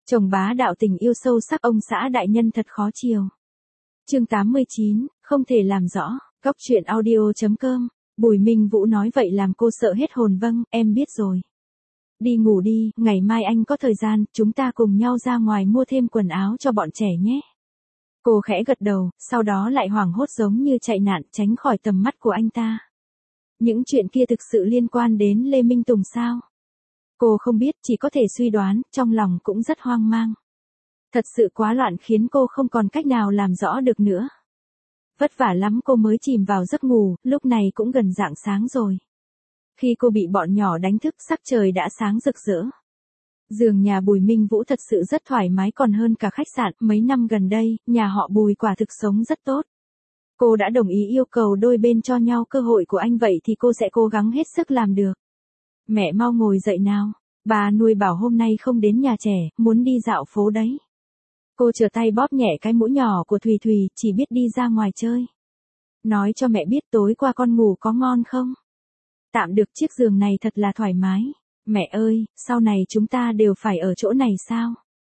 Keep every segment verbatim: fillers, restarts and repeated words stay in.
Chồng bá đạo tình yêu sâu sắc ông xã đại nhân thật khó chiều. Chương tám mươi chín, không thể làm rõ, góc truyện audio chấm com. Bùi Minh Vũ nói vậy làm cô sợ hết hồn. Vâng, em biết rồi. Đi ngủ đi, ngày mai anh có thời gian, chúng ta cùng nhau ra ngoài mua thêm quần áo cho bọn trẻ nhé. Cô khẽ gật đầu, sau đó lại hoảng hốt giống như chạy nạn tránh khỏi tầm mắt của anh ta. Những chuyện kia thực sự liên quan đến Lê Minh Tùng sao? Cô không biết, chỉ có thể suy đoán, trong lòng cũng rất hoang mang. Thật sự quá loạn khiến cô không còn cách nào làm rõ được nữa. Vất vả lắm cô mới chìm vào giấc ngủ, lúc này cũng gần rạng sáng rồi. Khi cô bị bọn nhỏ đánh thức, sắc trời đã sáng rực rỡ. Giường nhà Bùi Minh Vũ thật sự rất thoải mái còn hơn cả khách sạn. Mấy năm gần đây, nhà họ Bùi quả thực sống rất tốt. Cô đã đồng ý yêu cầu đôi bên cho nhau cơ hội của anh, vậy thì cô sẽ cố gắng hết sức làm được. Mẹ mau ngồi dậy nào, bà nuôi bảo hôm nay không đến nhà trẻ, muốn đi dạo phố đấy. Cô trở tay bóp nhẹ cái mũi nhỏ của Thùy Thùy, chỉ biết đi ra ngoài chơi. Nói cho mẹ biết tối qua con ngủ có ngon không? Tạm được, chiếc giường này thật là thoải mái. Mẹ ơi, sau này chúng ta đều phải ở chỗ này sao?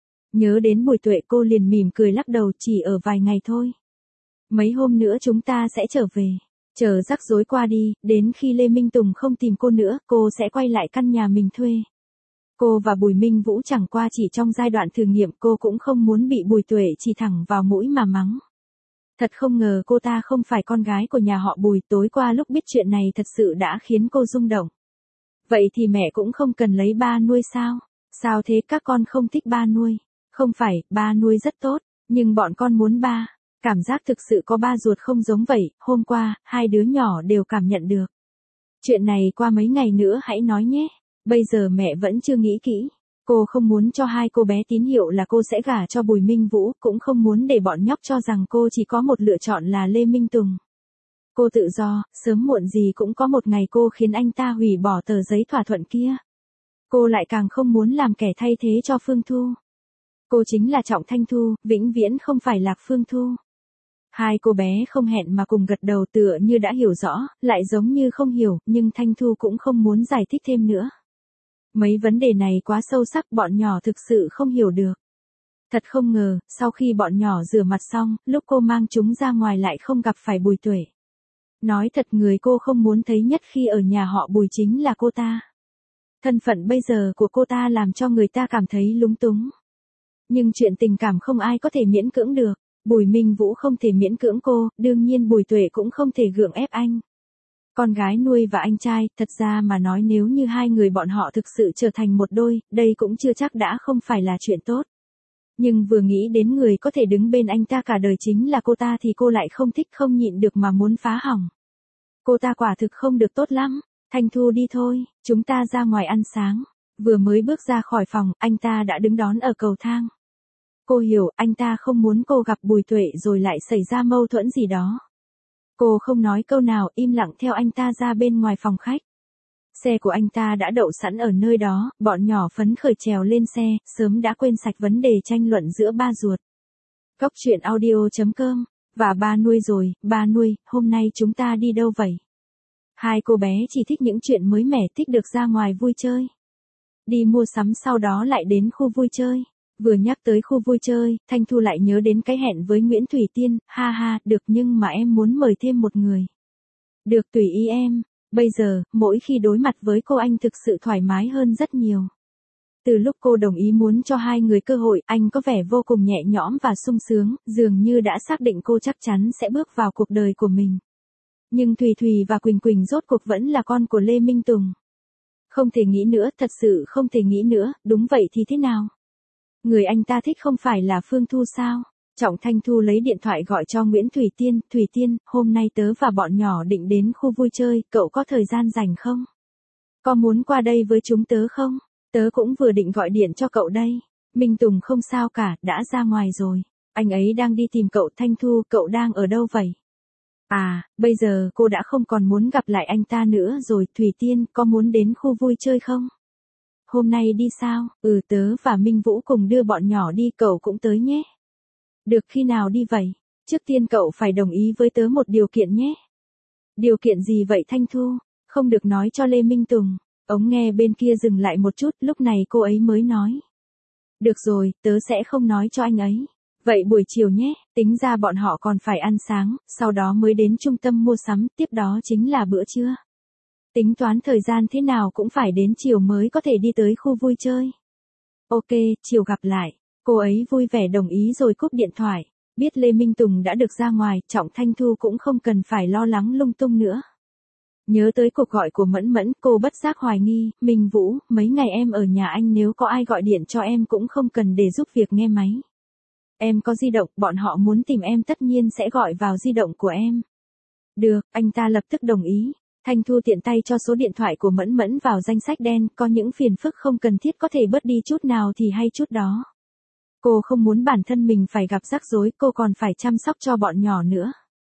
Nhớ đến Bùi Tuệ cô liền mỉm cười lắc đầu, chỉ ở vài ngày thôi. Mấy hôm nữa chúng ta sẽ trở về. Chờ rắc rối qua đi, đến khi Lê Minh Tùng không tìm cô nữa, cô sẽ quay lại căn nhà mình thuê. Cô và Bùi Minh Vũ chẳng qua chỉ trong giai đoạn thử nghiệm, cô cũng không muốn bị Bùi Tuệ chỉ thẳng vào mũi mà mắng. Thật không ngờ cô ta không phải con gái của nhà họ Bùi, tối qua lúc biết chuyện này thật sự đã khiến cô rung động. Vậy thì mẹ cũng không cần lấy ba nuôi sao? Sao thế, các con không thích ba nuôi? Không phải, ba nuôi rất tốt, nhưng bọn con muốn ba. Cảm giác thực sự có ba ruột không giống vậy, hôm qua, hai đứa nhỏ đều cảm nhận được. Chuyện này qua mấy ngày nữa hãy nói nhé, bây giờ mẹ vẫn chưa nghĩ kỹ. Cô không muốn cho hai cô bé tín hiệu là cô sẽ gả cho Bùi Minh Vũ, cũng không muốn để bọn nhóc cho rằng cô chỉ có một lựa chọn là Lê Minh Tùng. Cô tự do, sớm muộn gì cũng có một ngày cô khiến anh ta hủy bỏ tờ giấy thỏa thuận kia. Cô lại càng không muốn làm kẻ thay thế cho Phương Thu. Cô chính là Trọng Thanh Thu, vĩnh viễn không phải Lạc Phương Thu. Hai cô bé không hẹn mà cùng gật đầu, tựa như đã hiểu rõ, lại giống như không hiểu, nhưng Thanh Thu cũng không muốn giải thích thêm nữa. Mấy vấn đề này quá sâu sắc, bọn nhỏ thực sự không hiểu được. Thật không ngờ, sau khi bọn nhỏ rửa mặt xong, lúc cô mang chúng ra ngoài lại không gặp phải Bùi Tuệ. Nói thật, người cô không muốn thấy nhất khi ở nhà họ Bùi chính là cô ta. Thân phận bây giờ của cô ta làm cho người ta cảm thấy lúng túng. Nhưng chuyện tình cảm không ai có thể miễn cưỡng được. Bùi Minh Vũ không thể miễn cưỡng cô, đương nhiên Bùi Tuệ cũng không thể gượng ép anh. Con gái nuôi và anh trai, thật ra mà nói nếu như hai người bọn họ thực sự trở thành một đôi, đây cũng chưa chắc đã không phải là chuyện tốt. Nhưng vừa nghĩ đến người có thể đứng bên anh ta cả đời chính là cô ta thì cô lại không thích, không nhịn được mà muốn phá hỏng. Cô ta quả thực không được tốt lắm. Thanh Thu đi thôi, chúng ta ra ngoài ăn sáng. Vừa mới bước ra khỏi phòng, anh ta đã đứng đón ở cầu thang. Cô hiểu, anh ta không muốn cô gặp Bùi Tuệ rồi lại xảy ra mâu thuẫn gì đó. Cô không nói câu nào, im lặng theo anh ta ra bên ngoài phòng khách. Xe của anh ta đã đậu sẵn ở nơi đó, bọn nhỏ phấn khởi trèo lên xe, sớm đã quên sạch vấn đề tranh luận giữa ba ruột. Góc truyện audio chấm com. Và ba nuôi rồi, ba nuôi, hôm nay chúng ta đi đâu vậy? Hai cô bé chỉ thích những chuyện mới mẻ, thích được ra ngoài vui chơi. Đi mua sắm sau đó lại đến khu vui chơi. Vừa nhắc tới khu vui chơi, Thanh Thu lại nhớ đến cái hẹn với Nguyễn Thủy Tiên, ha ha, được nhưng mà em muốn mời thêm một người. Được, tùy ý em, bây giờ, mỗi khi đối mặt với cô anh thực sự thoải mái hơn rất nhiều. Từ lúc cô đồng ý muốn cho hai người cơ hội, anh có vẻ vô cùng nhẹ nhõm và sung sướng, dường như đã xác định cô chắc chắn sẽ bước vào cuộc đời của mình. Nhưng Thùy Thùy và Quỳnh Quỳnh rốt cuộc vẫn là con của Lê Minh Tùng. Không thể nghĩ nữa, thật sự không thể nghĩ nữa, đúng vậy thì thế nào? Người anh ta thích không phải là Phương Thu sao? Trọng Thanh Thu lấy điện thoại gọi cho Nguyễn Thủy Tiên, Thủy Tiên, hôm nay tớ và bọn nhỏ định đến khu vui chơi, cậu có thời gian rảnh không? Có muốn qua đây với chúng tớ không? Tớ cũng vừa định gọi điện cho cậu đây. Minh Tùng không sao cả, đã ra ngoài rồi. Anh ấy đang đi tìm cậu. Thanh Thu, cậu đang ở đâu vậy? À, bây giờ cô đã không còn muốn gặp lại anh ta nữa rồi. Thủy Tiên, có muốn đến khu vui chơi không? Hôm nay đi sao? Ừ, tớ và Minh Vũ cùng đưa bọn nhỏ đi, cậu cũng tới nhé. Được, khi nào đi vậy? Trước tiên cậu phải đồng ý với tớ một điều kiện nhé. Điều kiện gì vậy Thanh Thu? Không được nói cho Lê Minh Tùng. Ống nghe bên kia dừng lại một chút, lúc này cô ấy mới nói. Được rồi, tớ sẽ không nói cho anh ấy. Vậy buổi chiều nhé, tính ra bọn họ còn phải ăn sáng, sau đó mới đến trung tâm mua sắm, tiếp đó chính là bữa trưa. Tính toán thời gian thế nào cũng phải đến chiều mới có thể đi tới khu vui chơi. Ok, chiều gặp lại. Cô ấy vui vẻ đồng ý rồi cúp điện thoại. Biết Lê Minh Tùng đã được ra ngoài, Trọng Thanh Thu cũng không cần phải lo lắng lung tung nữa. Nhớ tới cuộc gọi của Mẫn Mẫn, cô bất giác hoài nghi, Minh Vũ, mấy ngày em ở nhà anh nếu có ai gọi điện cho em cũng không cần để giúp việc nghe máy. Em có di động, bọn họ muốn tìm em tất nhiên sẽ gọi vào di động của em. Được, anh ta lập tức đồng ý. Thanh Thu tiện tay cho số điện thoại của Mẫn Mẫn vào danh sách đen, có những phiền phức không cần thiết có thể bớt đi chút nào thì hay chút đó. Cô không muốn bản thân mình phải gặp rắc rối, cô còn phải chăm sóc cho bọn nhỏ nữa.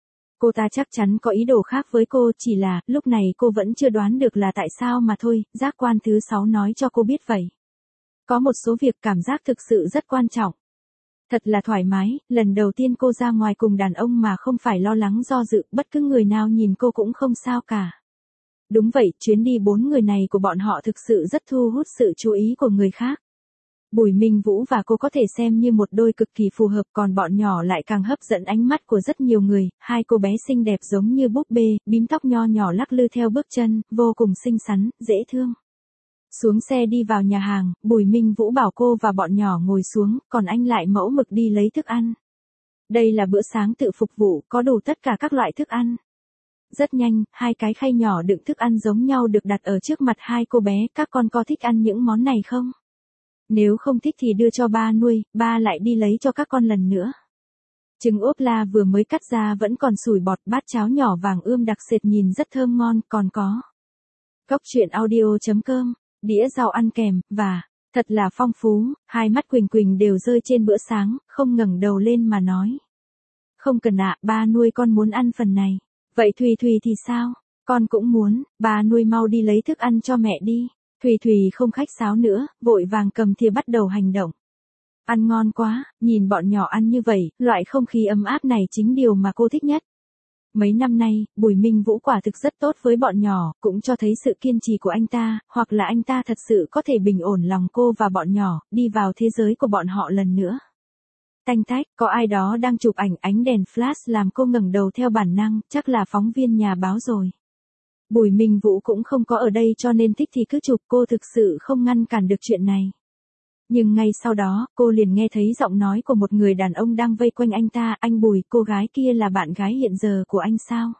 Cô ta chắc chắn có ý đồ khác với cô, chỉ là, lúc này cô vẫn chưa đoán được là tại sao mà thôi, giác quan thứ sáu nói cho cô biết vậy. Có một số việc cảm giác thực sự rất quan trọng. Thật là thoải mái, lần đầu tiên cô ra ngoài cùng đàn ông mà không phải lo lắng do dự, bất cứ người nào nhìn cô cũng không sao cả. Đúng vậy, chuyến đi bốn người này của bọn họ thực sự rất thu hút sự chú ý của người khác. Bùi Minh Vũ và cô có thể xem như một đôi cực kỳ phù hợp, còn bọn nhỏ lại càng hấp dẫn ánh mắt của rất nhiều người, hai cô bé xinh đẹp giống như búp bê, bím tóc nho nhỏ lắc lư theo bước chân, vô cùng xinh xắn, dễ thương. Xuống xe đi vào nhà hàng, Bùi Minh Vũ bảo cô và bọn nhỏ ngồi xuống, còn anh lại mẫu mực đi lấy thức ăn. Đây là bữa sáng tự phục vụ, có đủ tất cả các loại thức ăn. Rất nhanh, hai cái khay nhỏ đựng thức ăn giống nhau được đặt ở trước mặt hai cô bé, các con có thích ăn những món này không? Nếu không thích thì đưa cho ba nuôi, ba lại đi lấy cho các con lần nữa. Trứng ốp la vừa mới cắt ra vẫn còn sủi bọt, bát cháo nhỏ vàng ươm đặc sệt nhìn rất thơm ngon, còn có Cốc truyện audio chấm com, đĩa rau ăn kèm, và, thật là phong phú, hai mắt Quỳnh Quỳnh đều rơi trên bữa sáng, không ngẩng đầu lên mà nói. Không cần ạ, ba nuôi con muốn ăn phần này. Vậy Thùy Thùy thì sao? Con cũng muốn, ba nuôi mau đi lấy thức ăn cho mẹ đi. Thùy Thùy không khách sáo nữa, vội vàng cầm thìa bắt đầu hành động. Ăn ngon quá, nhìn bọn nhỏ ăn như vậy, loại không khí ấm áp này chính điều mà cô thích nhất. Mấy năm nay, Bùi Minh Vũ quả thực rất tốt với bọn nhỏ, cũng cho thấy sự kiên trì của anh ta, hoặc là anh ta thật sự có thể bình ổn lòng cô và bọn nhỏ, đi vào thế giới của bọn họ lần nữa. Tanh tách, có ai đó đang chụp ảnh, ánh đèn flash làm cô ngẩng đầu theo bản năng, chắc là phóng viên nhà báo rồi. Bùi Minh Vũ cũng không có ở đây cho nên thích thì cứ chụp, cô thực sự không ngăn cản được chuyện này. Nhưng ngay sau đó, cô liền nghe thấy giọng nói của một người đàn ông đang vây quanh anh ta, anh Bùi, cô gái kia là bạn gái hiện giờ của anh sao?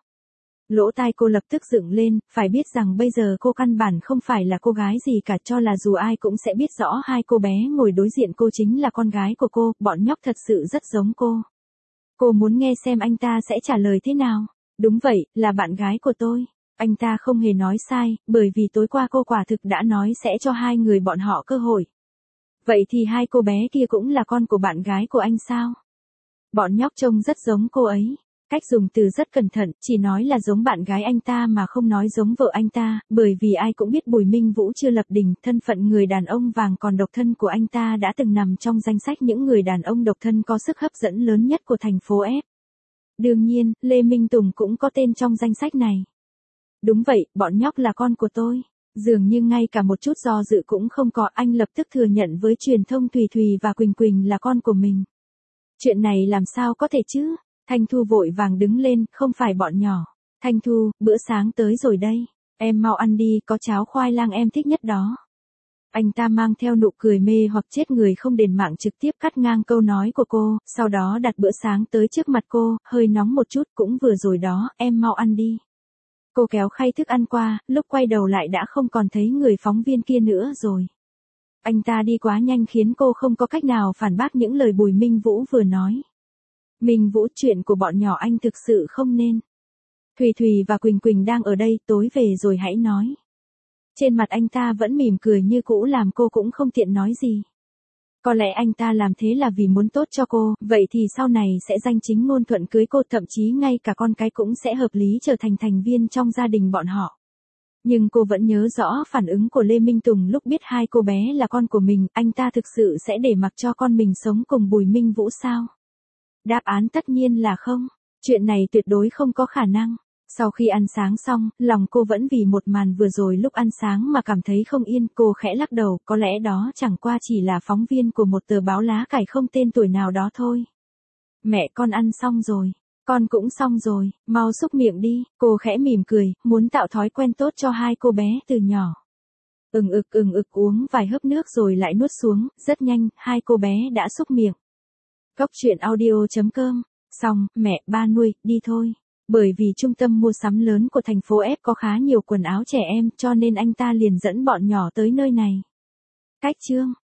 Lỗ tai cô lập tức dựng lên, phải biết rằng bây giờ cô căn bản không phải là cô gái gì cả, cho là dù ai cũng sẽ biết rõ hai cô bé ngồi đối diện cô chính là con gái của cô, bọn nhóc thật sự rất giống cô. Cô muốn nghe xem anh ta sẽ trả lời thế nào. Đúng vậy, là bạn gái của tôi. Anh ta không hề nói sai, bởi vì tối qua cô quả thực đã nói sẽ cho hai người bọn họ cơ hội. Vậy thì hai cô bé kia cũng là con của bạn gái của anh sao? Bọn nhóc trông rất giống cô ấy. Cách dùng từ rất cẩn thận, chỉ nói là giống bạn gái anh ta mà không nói giống vợ anh ta, bởi vì ai cũng biết Bùi Minh Vũ chưa lập đình, thân phận người đàn ông vàng còn độc thân của anh ta đã từng nằm trong danh sách những người đàn ông độc thân có sức hấp dẫn lớn nhất của thành phố F. Đương nhiên, Lê Minh Tùng cũng có tên trong danh sách này. Đúng vậy, bọn nhóc là con của tôi. Dường như ngay cả một chút do dự cũng không có, anh lập tức thừa nhận với truyền thông Thùy Thùy và Quỳnh Quỳnh là con của mình. Chuyện này làm sao có thể chứ? Thanh Thu vội vàng đứng lên, không phải bọn nhỏ. Thanh Thu, bữa sáng tới rồi đây. Em mau ăn đi, có cháo khoai lang em thích nhất đó. Anh ta mang theo nụ cười mê hoặc chết người không đền mạng trực tiếp cắt ngang câu nói của cô, sau đó đặt bữa sáng tới trước mặt cô, hơi nóng một chút, cũng vừa rồi đó, em mau ăn đi. Cô kéo khay thức ăn qua, lúc quay đầu lại đã không còn thấy người phóng viên kia nữa rồi. Anh ta đi quá nhanh khiến cô không có cách nào phản bác những lời Bùi Minh Vũ vừa nói. Minh Vũ, chuyện của bọn nhỏ anh thực sự không nên. Thùy Thùy và Quỳnh Quỳnh đang ở đây, tối về rồi hãy nói. Trên mặt anh ta vẫn mỉm cười như cũ làm cô cũng không tiện nói gì. Có lẽ anh ta làm thế là vì muốn tốt cho cô, vậy thì sau này sẽ danh chính ngôn thuận cưới cô, thậm chí ngay cả con cái cũng sẽ hợp lý trở thành thành viên trong gia đình bọn họ. Nhưng cô vẫn nhớ rõ phản ứng của Lê Minh Tùng lúc biết hai cô bé là con của mình, anh ta thực sự sẽ để mặc cho con mình sống cùng Bùi Minh Vũ sao? Đáp án tất nhiên là không, chuyện này tuyệt đối không có khả năng. Sau khi ăn sáng xong, lòng cô vẫn vì một màn vừa rồi lúc ăn sáng mà cảm thấy không yên, cô khẽ lắc đầu, có lẽ đó chẳng qua chỉ là phóng viên của một tờ báo lá cải không tên tuổi nào đó thôi. Mẹ con ăn xong rồi. Con cũng xong rồi, mau xúc miệng đi, cô khẽ mỉm cười, muốn tạo thói quen tốt cho hai cô bé từ nhỏ. Ừng ực ừng ực uống vài hớp nước rồi lại nuốt xuống, rất nhanh, hai cô bé đã xúc miệng. Cốc truyện audio chấm com. Xong, mẹ, ba nuôi, đi thôi. Bởi vì trung tâm mua sắm lớn của thành phố F có khá nhiều quần áo trẻ em cho nên anh ta liền dẫn bọn nhỏ tới nơi này. Cách chương